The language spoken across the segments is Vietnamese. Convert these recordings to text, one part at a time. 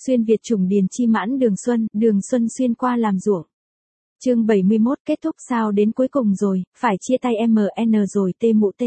Xuyên Việt chủng điền chi mãn đường xuân xuyên qua làm ruộng. Chương 71 kết thúc sao đến cuối cùng rồi, phải chia tay MN rồi T.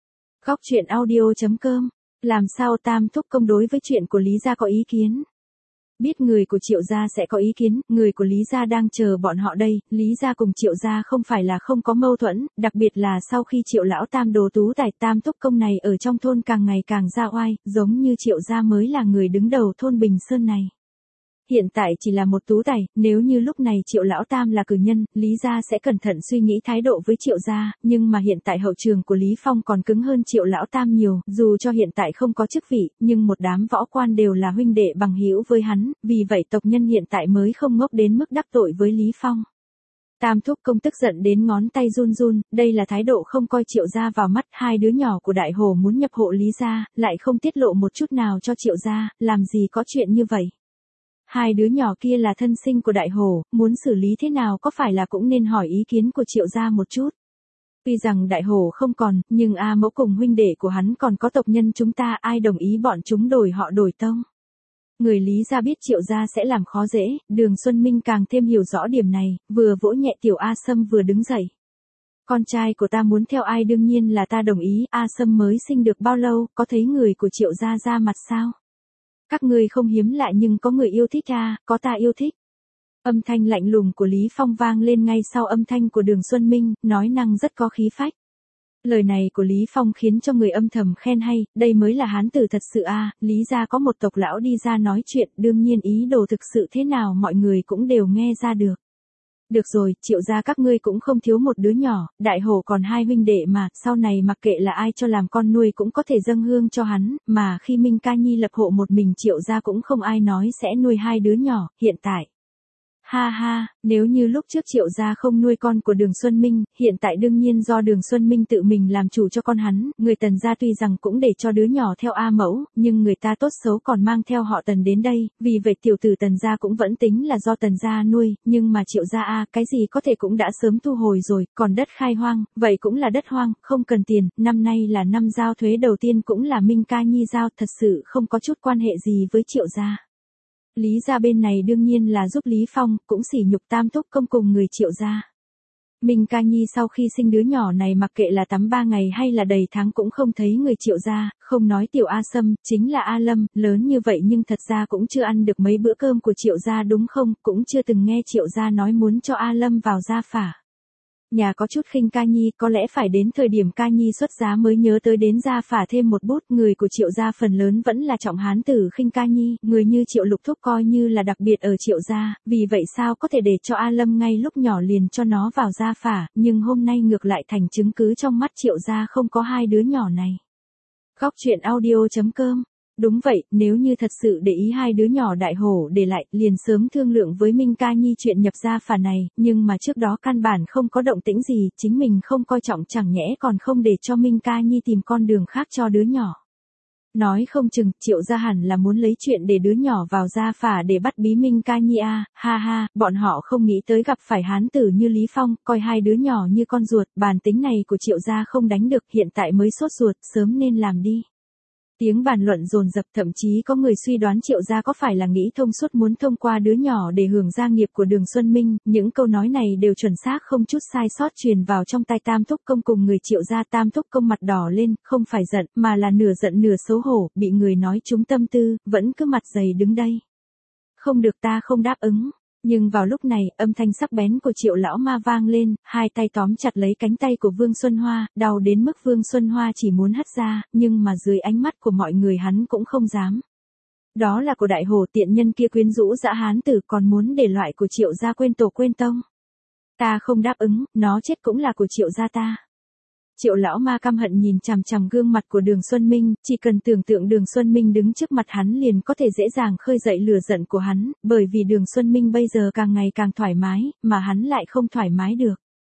Góc truyện audio.com. Làm sao Tam Thúc Công đối với chuyện của Lý Gia có ý kiến? Biết người của Triệu Gia sẽ có ý kiến, người của Lý Gia đang chờ bọn họ đây, Lý Gia cùng Triệu Gia không phải là không có mâu thuẫn, đặc biệt là sau khi Triệu Lão Tam đồ tú tài Tam Thúc Công này ở trong thôn càng ngày càng ra oai, giống như Triệu Gia mới là người đứng đầu thôn Bình Sơn này. Hiện tại chỉ là một tú tài, nếu như lúc này Triệu Lão Tam là cử nhân, Lý Gia sẽ cẩn thận suy nghĩ thái độ với Triệu Gia, nhưng mà hiện tại hậu trường của Lý Phong còn cứng hơn Triệu Lão Tam nhiều, dù cho hiện tại không có chức vị, nhưng một đám võ quan đều là huynh đệ bằng hữu với hắn, vì vậy tộc nhân hiện tại mới không ngốc đến mức đắc tội với Lý Phong. Tam Thúc Công tức giận đến ngón tay run run, đây là thái độ không coi Triệu Gia vào mắt, hai đứa nhỏ của Đại Hồ muốn nhập hộ Lý Gia, lại không tiết lộ một chút nào cho Triệu Gia, làm gì có chuyện như vậy. Hai đứa nhỏ kia là thân sinh của Đại Hồ, muốn xử lý thế nào có phải là cũng nên hỏi ý kiến của Triệu Gia một chút. Tuy rằng Đại Hồ không còn, nhưng A Mẫu cùng huynh đệ của hắn còn có tộc nhân chúng ta, ai đồng ý bọn chúng đổi họ đổi tông. Người Lý Gia biết Triệu Gia sẽ làm khó dễ, Đường Xuân Minh càng thêm hiểu rõ điểm này, vừa vỗ nhẹ tiểu A Sâm vừa đứng dậy. Con trai của ta muốn theo ai đương nhiên là ta đồng ý, A Sâm mới sinh được bao lâu, có thấy người của Triệu Gia ra mặt sao? Các ngươi không hiếm lạ nhưng có người yêu thích à, có ta yêu thích. Âm thanh lạnh lùng của Lý Phong vang lên ngay sau âm thanh của Đường Xuân Minh, nói năng rất có khí phách. Lời này của Lý Phong khiến cho người âm thầm khen hay, đây mới là hán tử thật sự à, Lý Gia có một tộc lão đi ra nói chuyện, đương nhiên ý đồ thực sự thế nào mọi người cũng đều nghe ra được. Được rồi, Triệu Gia các ngươi cũng không thiếu một đứa nhỏ, Đại Hồ còn hai huynh đệ mà, sau này mặc kệ là ai cho làm con nuôi cũng có thể dâng hương cho hắn, mà khi Minh Ca Nhi lập hộ một mình Triệu Gia cũng không ai nói sẽ nuôi hai đứa nhỏ, hiện tại. Ha ha, nếu như lúc trước Triệu Gia không nuôi con của Đường Xuân Minh, hiện tại đương nhiên do Đường Xuân Minh tự mình làm chủ cho con hắn, người Tần Gia tuy rằng cũng để cho đứa nhỏ theo A Mẫu, nhưng người ta tốt xấu còn mang theo họ Tần đến đây, vì vậy tiểu tử Tần Gia cũng vẫn tính là do Tần Gia nuôi, nhưng mà Triệu Gia a cái gì có thể cũng đã sớm thu hồi rồi, còn đất khai hoang, vậy cũng là đất hoang, không cần tiền, năm nay là năm giao thuế đầu tiên cũng là Minh Ca Nhi giao, thật sự không có chút quan hệ gì với Triệu Gia. Lý Gia bên này đương nhiên là giúp Lý Phong, cũng sỉ nhục Tam Thúc Công cùng người Triệu Gia. Minh Ca Nhi sau khi sinh đứa nhỏ này mặc kệ là tắm 3 ngày hay là đầy tháng cũng không thấy người Triệu Gia, không nói tiểu A Sâm, chính là A Lâm, lớn như vậy nhưng thật ra cũng chưa ăn được mấy bữa cơm của Triệu Gia đúng không, cũng chưa từng nghe Triệu Gia nói muốn cho A Lâm vào gia phả. Nhà có chút khinh Ca Nhi, có lẽ phải đến thời điểm Ca Nhi xuất giá mới nhớ tới đến gia phả thêm một bút, người của Triệu Gia phần lớn vẫn là trọng hán tử khinh Ca Nhi, người như Triệu Lục Thúc coi như là đặc biệt ở Triệu Gia, vì vậy sao có thể để cho A Lâm ngay lúc nhỏ liền cho nó vào gia phả, nhưng hôm nay ngược lại thành chứng cứ trong mắt Triệu Gia không có hai đứa nhỏ này. Góc truyện audio.com. Đúng vậy, nếu như thật sự để ý hai đứa nhỏ Đại Hổ để lại, liền sớm thương lượng với Minh Ca Nhi chuyện nhập gia phả này, nhưng mà trước đó căn bản không có động tĩnh gì, chính mình không coi trọng chẳng nhẽ còn không để cho Minh Ca Nhi tìm con đường khác cho đứa nhỏ. Nói không chừng, Triệu Gia hẳn là muốn lấy chuyện để đứa nhỏ vào gia phả để bắt bí Minh Ca Nhi à, ha ha, bọn họ không nghĩ tới gặp phải hán tử như Lý Phong, coi hai đứa nhỏ như con ruột, bản tính này của Triệu Gia không đánh được, hiện tại mới sốt ruột, sớm nên làm đi. Tiếng bàn luận dồn dập, thậm chí có người suy đoán Triệu Gia có phải là nghĩ thông suốt muốn thông qua đứa nhỏ để hưởng gia nghiệp của Đường Xuân Minh, những câu nói này đều chuẩn xác không chút sai sót truyền vào trong tai Tam Thúc Công cùng người Triệu Gia. Tam Thúc Công mặt đỏ lên, không phải giận, mà là nửa giận nửa xấu hổ, bị người nói trúng tâm tư, vẫn cứ mặt dày đứng đây. Không được, ta không đáp ứng. Nhưng vào lúc này, âm thanh sắc bén của Triệu Lão Ma vang lên, hai tay tóm chặt lấy cánh tay của Vương Xuân Hoa, đau đến mức Vương Xuân Hoa chỉ muốn hất ra, nhưng mà dưới ánh mắt của mọi người hắn cũng không dám. Đó là của Đại Hồ, tiện nhân kia quyến rũ dã hán tử, còn muốn để loại của Triệu Gia quên tổ quên tông. Ta không đáp ứng, nó chết cũng là của Triệu Gia ta. Triệu Lão Ma căm hận nhìn chằm chằm gương mặt của Đường Xuân Minh, chỉ cần tưởng tượng Đường Xuân Minh đứng trước mặt hắn liền có thể dễ dàng khơi dậy lửa giận của hắn, bởi vì Đường Xuân Minh bây giờ càng ngày càng thoải mái, mà hắn lại không thoải mái được.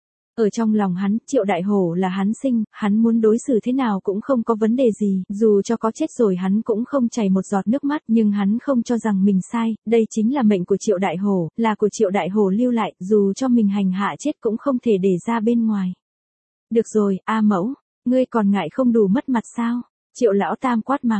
Ở trong lòng hắn, Triệu Đại Hổ là hắn sinh, hắn muốn đối xử thế nào cũng không có vấn đề gì, dù cho có chết rồi hắn cũng không chảy một giọt nước mắt, nhưng hắn không cho rằng mình sai, đây chính là mệnh của Triệu Đại Hổ, là của Triệu Đại Hổ lưu lại, dù cho mình hành hạ chết cũng không thể để ra bên ngoài. Được rồi, A Mẫu, ngươi còn ngại không đủ mất mặt sao? Triệu Lão Tam quát mắng.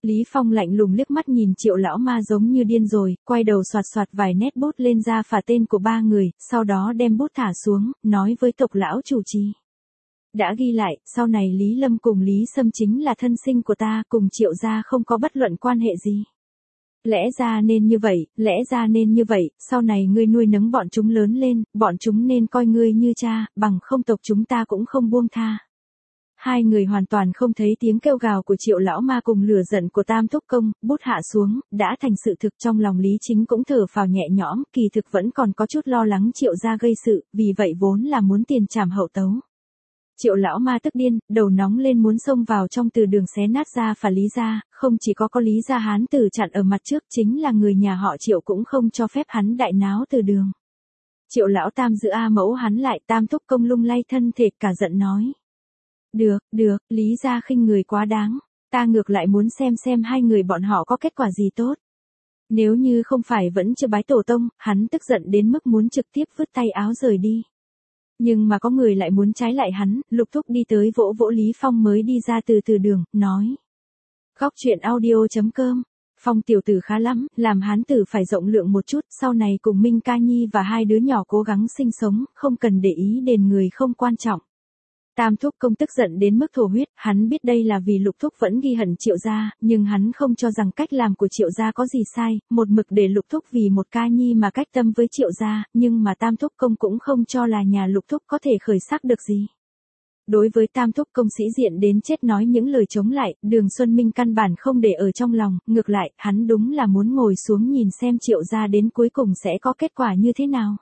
Lý Phong lạnh lùng liếc mắt nhìn Triệu lão ma giống như điên rồi, quay đầu soạt soạt vài nét bút lên ra phả tên của ba người, sau đó đem bút thả xuống, nói với tộc lão chủ trì. Đã ghi lại, sau này Lý Lâm cùng Lý Sâm chính là thân sinh của ta, cùng Triệu gia không có bất luận quan hệ gì. Lẽ ra nên như vậy, sau này ngươi nuôi nấng bọn chúng lớn lên, bọn chúng nên coi ngươi như cha, bằng không tộc chúng ta cũng không buông tha. Hai người hoàn toàn không thấy tiếng kêu gào của Triệu lão ma cùng lửa giận của Tam Thúc Công, bút hạ xuống, đã thành sự thực. Trong lòng Lý Chính cũng thở phào nhẹ nhõm, kỳ thực vẫn còn có chút lo lắng Triệu gia gây sự, vì vậy vốn là muốn tiền trảm hậu tấu. Triệu lão ma tức điên, đầu nóng lên muốn xông vào trong từ đường xé nát ra phả Lý gia, không chỉ có Lý gia hán tử chặn ở mặt trước, chính là người nhà họ Triệu cũng không cho phép hắn đại náo từ đường. Triệu lão tam giữ A mẫu hắn lại, Tam Thúc Công lung lay thân thể cả giận nói. Được, Lý gia khinh người quá đáng, ta ngược lại muốn xem hai người bọn họ có kết quả gì tốt. Nếu như không phải vẫn chưa bái tổ tông, hắn tức giận đến mức muốn trực tiếp vứt tay áo rời đi. Nhưng mà có người lại muốn trái lại hắn, Lục Thúc đi tới vỗ vỗ Lý Phong mới đi ra từ đường, nói. Góc truyện audio.com, Phong tiểu tử khá lắm, làm hán tử phải rộng lượng một chút, sau này cùng Minh Ca Nhi và hai đứa nhỏ cố gắng sinh sống, không cần để ý đến người không quan trọng. Tam Thúc Công tức giận đến mức thổ huyết, hắn biết đây là vì Lục Thúc vẫn ghi hận Triệu gia, nhưng hắn không cho rằng cách làm của Triệu gia có gì sai, một mực để Lục Thúc vì một Ca Nhi mà cách tâm với Triệu gia, nhưng mà Tam Thúc Công cũng không cho là nhà Lục Thúc có thể khởi sắc được gì. Đối với Tam Thúc Công sĩ diện đến chết nói những lời chống lại, Đường Xuân Minh căn bản không để ở trong lòng, ngược lại, hắn đúng là muốn ngồi xuống nhìn xem Triệu gia đến cuối cùng sẽ có kết quả như thế nào.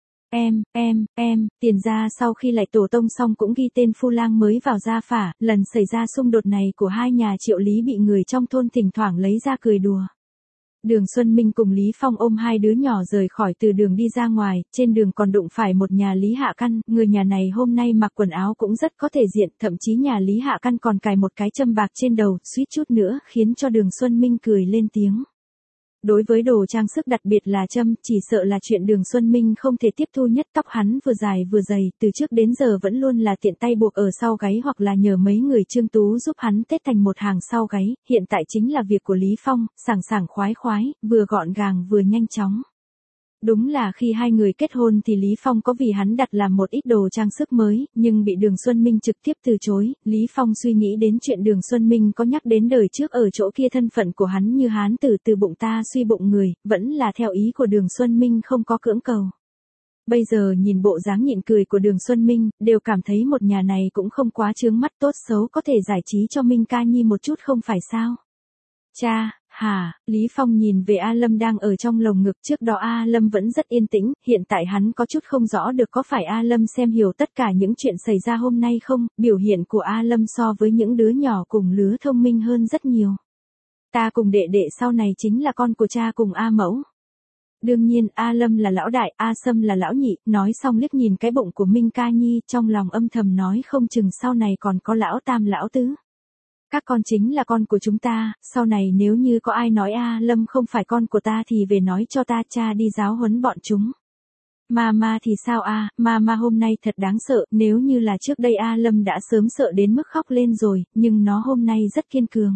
Tiền gia sau khi lại tổ tông xong cũng ghi tên phu lang mới vào gia phả, lần xảy ra xung đột này của hai nhà Triệu Lý bị người trong thôn thỉnh thoảng lấy ra cười đùa. Đường Xuân Minh cùng Lý Phong ôm hai đứa nhỏ rời khỏi từ đường đi ra ngoài, trên đường còn đụng phải một nhà Lý Hạ Căn, người nhà này hôm nay mặc quần áo cũng rất có thể diện, thậm chí nhà Lý Hạ Căn còn cài một cái châm bạc trên đầu, suýt chút nữa khiến cho Đường Xuân Minh cười lên tiếng. Đối với đồ trang sức đặc biệt là châm, chỉ sợ là chuyện Đường Xuân Minh không thể tiếp thu nhất. Tóc hắn vừa dài vừa dày, từ trước đến giờ vẫn luôn là tiện tay buộc ở sau gáy hoặc là nhờ mấy người Trương Tú giúp hắn tết thành một hàng sau gáy, hiện tại chính là việc của Lý Phong, sảng khoái, vừa gọn gàng vừa nhanh chóng. Đúng là khi hai người kết hôn thì Lý Phong có vì hắn đặt làm một ít đồ trang sức mới, nhưng bị Đường Xuân Minh trực tiếp từ chối. Lý Phong suy nghĩ đến chuyện Đường Xuân Minh có nhắc đến đời trước ở chỗ kia thân phận của hắn như hán tử từ bụng ta suy bụng người, vẫn là theo ý của Đường Xuân Minh không có cưỡng cầu. Bây giờ nhìn bộ dáng nhịn cười của Đường Xuân Minh, đều cảm thấy một nhà này cũng không quá chướng mắt, tốt xấu có thể giải trí cho Minh Ca Nhi một chút không phải sao. Cha, hả, Lý Phong nhìn về A Lâm đang ở trong lồng ngực, trước đó A Lâm vẫn rất yên tĩnh, hiện tại hắn có chút không rõ được có phải A Lâm xem hiểu tất cả những chuyện xảy ra hôm nay không, biểu hiện của A Lâm so với những đứa nhỏ cùng lứa thông minh hơn rất nhiều. Ta cùng đệ đệ sau này chính là con của cha cùng A mẫu. Đương nhiên, A Lâm là lão đại, A Sâm là lão nhị, nói xong liếc nhìn cái bụng của Minh Ca Nhi, trong lòng âm thầm nói không chừng sau này còn có lão tam lão tứ. Các con chính là con của chúng ta, sau này nếu như có ai nói A Lâm không phải con của ta thì về nói cho ta, cha đi giáo huấn bọn chúng. Mama thì sao a, Mama hôm nay thật đáng sợ, nếu như là trước đây A Lâm đã sớm sợ đến mức khóc lên rồi, nhưng nó hôm nay rất kiên cường.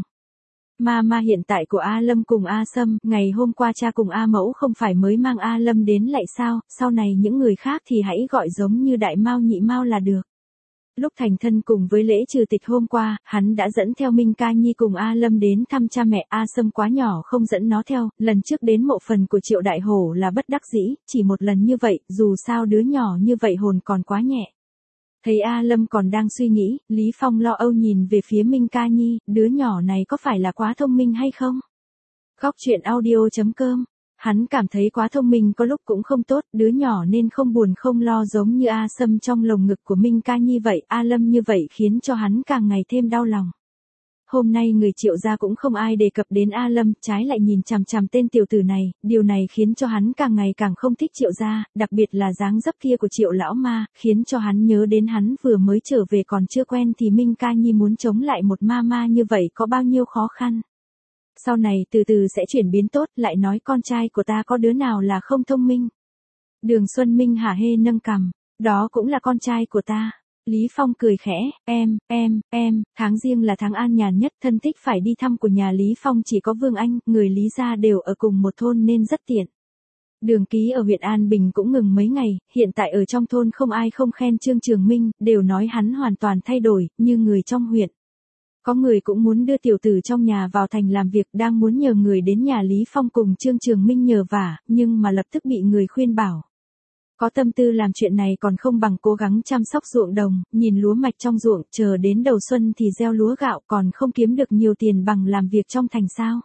Mama hiện tại của A Lâm cùng A Sâm, ngày hôm qua cha cùng A Mẫu không phải mới mang A Lâm đến lại sao, sau này những người khác thì hãy gọi giống như đại mao nhị mao là được. Lúc thành thân cùng với lễ trừ tịch hôm qua, hắn đã dẫn theo Minh Ca Nhi cùng A Lâm đến thăm cha mẹ. A Sâm quá nhỏ không dẫn nó theo, lần trước đến mộ phần của Triệu Đại Hổ là bất đắc dĩ, chỉ một lần như vậy, dù sao đứa nhỏ như vậy hồn còn quá nhẹ. Thấy A Lâm còn đang suy nghĩ, Lý Phong lo âu nhìn về phía Minh Ca Nhi, đứa nhỏ này có phải là quá thông minh hay không? Góc truyện audio.com. Hắn cảm thấy quá thông minh có lúc cũng không tốt, đứa nhỏ nên không buồn không lo giống như A Sâm trong lồng ngực của Minh Ca Nhi vậy, A Lâm như vậy khiến cho hắn càng ngày thêm đau lòng. Hôm nay người Triệu gia cũng không ai đề cập đến A Lâm, trái lại nhìn chằm chằm tên tiểu tử này, điều này khiến cho hắn càng ngày càng không thích Triệu gia, đặc biệt là dáng dấp kia của Triệu lão ma, khiến cho hắn nhớ đến hắn vừa mới trở về còn chưa quen thì Minh Ca Nhi muốn chống lại một ma như vậy có bao nhiêu khó khăn. Sau này từ từ sẽ chuyển biến tốt, lại nói con trai của ta có đứa nào là không thông minh. Đường Xuân Minh hả hê nâng cằm, đó cũng là con trai của ta. Lý Phong cười khẽ, tháng Giêng là tháng an nhàn nhất, thân thích phải đi thăm của nhà Lý Phong chỉ có Vương Anh, người Lý gia đều ở cùng một thôn nên rất tiện. Đường ký ở huyện An Bình cũng ngừng mấy ngày, hiện tại ở trong thôn không ai không khen Trương Trường Minh, đều nói hắn hoàn toàn thay đổi, như người trong huyện. Có người cũng muốn đưa tiểu tử trong nhà vào thành làm việc, đang muốn nhờ người đến nhà Lý Phong cùng Trương Trường Minh nhờ vả, nhưng mà lập tức bị người khuyên bảo. Có tâm tư làm chuyện này còn không bằng cố gắng chăm sóc ruộng đồng, nhìn lúa mạch trong ruộng, chờ đến đầu xuân thì gieo lúa gạo, còn không kiếm được nhiều tiền bằng làm việc trong thành sao.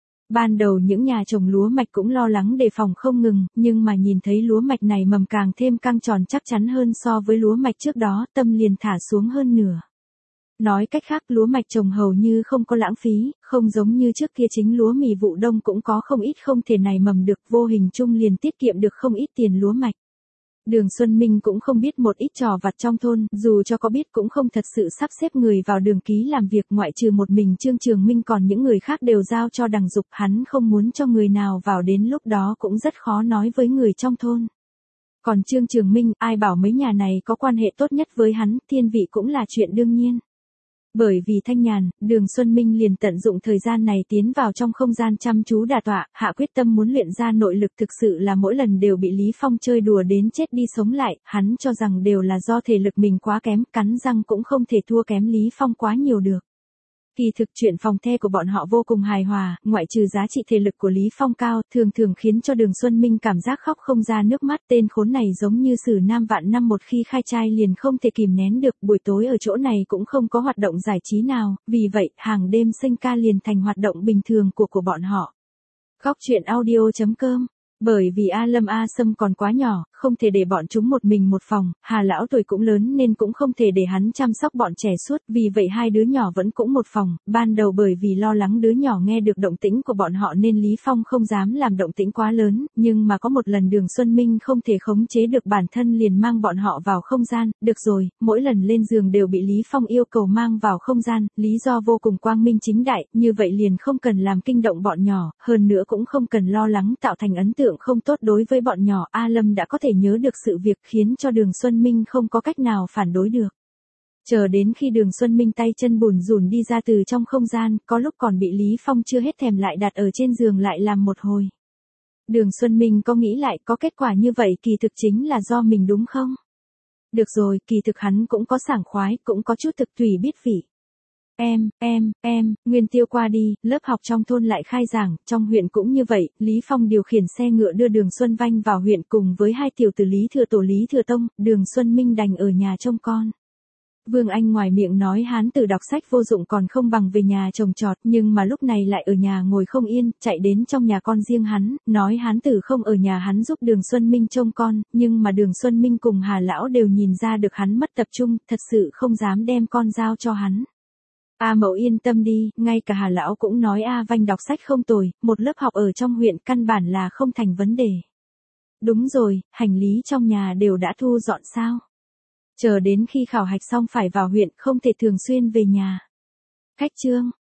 Ban đầu những nhà trồng lúa mạch cũng lo lắng đề phòng không ngừng, nhưng mà nhìn thấy lúa mạch này mầm càng thêm căng tròn chắc chắn hơn so với lúa mạch trước đó, tâm liền thả xuống hơn nửa. Nói cách khác, lúa mạch trồng hầu như không có lãng phí, không giống như trước kia chính lúa mì vụ đông cũng có không ít không thể này mầm được, vô hình chung liền tiết kiệm được không ít tiền lúa mạch. Đường Xuân Minh cũng không biết một ít trò vặt trong thôn, dù cho có biết cũng không thật sự sắp xếp người vào đường ký làm việc, ngoại trừ một mình Trương Trường Minh còn những người khác đều giao cho Đằng Dục, hắn không muốn cho người nào vào, đến lúc đó cũng rất khó nói với người trong thôn. Còn Trương Trường Minh, ai bảo mấy nhà này có quan hệ tốt nhất với hắn, thiên vị cũng là chuyện đương nhiên. Bởi vì thanh nhàn, Đường Xuân Minh liền tận dụng thời gian này tiến vào trong không gian chăm chú đả tọa, hạ quyết tâm muốn luyện ra nội lực, thực sự là mỗi lần đều bị Lý Phong chơi đùa đến chết đi sống lại, hắn cho rằng đều là do thể lực mình quá kém, cắn răng cũng không thể thua kém Lý Phong quá nhiều được. Kỳ thực chuyện phòng the của bọn họ vô cùng hài hòa, ngoại trừ giá trị thể lực của Lý Phong cao, thường thường khiến cho Đường Xuân Minh cảm giác khóc không ra nước mắt, tên khốn này giống như Sử Nam vạn năm một khi khai trai liền không thể kìm nén được, buổi tối ở chỗ này cũng không có hoạt động giải trí nào, vì vậy, hàng đêm sinh ca liền thành hoạt động bình thường của bọn họ. Góc truyện audio.com. Bởi vì A Lâm A Sâm còn quá nhỏ, không thể để bọn chúng một mình một phòng, Hà lão tuổi cũng lớn nên cũng không thể để hắn chăm sóc bọn trẻ suốt, vì vậy hai đứa nhỏ vẫn cũng một phòng, ban đầu bởi vì lo lắng đứa nhỏ nghe được động tĩnh của bọn họ nên Lý Phong không dám làm động tĩnh quá lớn, nhưng mà có một lần Đường Xuân Minh không thể khống chế được bản thân liền mang bọn họ vào không gian, được rồi, mỗi lần lên giường đều bị Lý Phong yêu cầu mang vào không gian, lý do vô cùng quang minh chính đại, như vậy liền không cần làm kinh động bọn nhỏ, hơn nữa cũng không cần lo lắng tạo thành ấn tượng không tốt đối với bọn nhỏ. A Lâm đã có thể nhớ được sự việc khiến cho Đường Xuân Minh không có cách nào phản đối được. Chờ đến khi Đường Xuân Minh tay chân bùn rùn đi ra từ trong không gian, có lúc còn bị Lý Phong chưa hết thèm lại đặt ở trên giường lại làm một hồi. Đường Xuân Minh có nghĩ lại có kết quả như vậy kỳ thực chính là do mình đúng không? Được rồi, kỳ thực hắn cũng có sảng khoái, cũng có chút thực tùy biết vị. Nguyên tiêu qua đi, lớp học trong thôn lại khai giảng, trong huyện cũng như vậy, Lý Phong điều khiển xe ngựa đưa Đường Xuân Vanh vào huyện cùng với hai tiểu tử Lý Thừa Tổ Lý Thừa Tông, Đường Xuân Minh đành ở nhà trông con. Vương Anh ngoài miệng nói hán tử đọc sách vô dụng còn không bằng về nhà trồng trọt, nhưng mà lúc này lại ở nhà ngồi không yên, chạy đến trong nhà con riêng hắn, nói hán tử không ở nhà hắn giúp Đường Xuân Minh trông con, nhưng mà Đường Xuân Minh cùng Hà lão đều nhìn ra được hắn mất tập trung, thật sự không dám đem con giao cho hắn. A Mậu yên tâm đi, ngay cả Hà lão cũng nói A Vanh đọc sách không tồi, một lớp học ở trong huyện căn bản là không thành vấn đề. Đúng rồi, hành lý trong nhà đều đã thu dọn sao? Chờ đến khi khảo hạch xong phải vào huyện, không thể thường xuyên về nhà. Khách trương,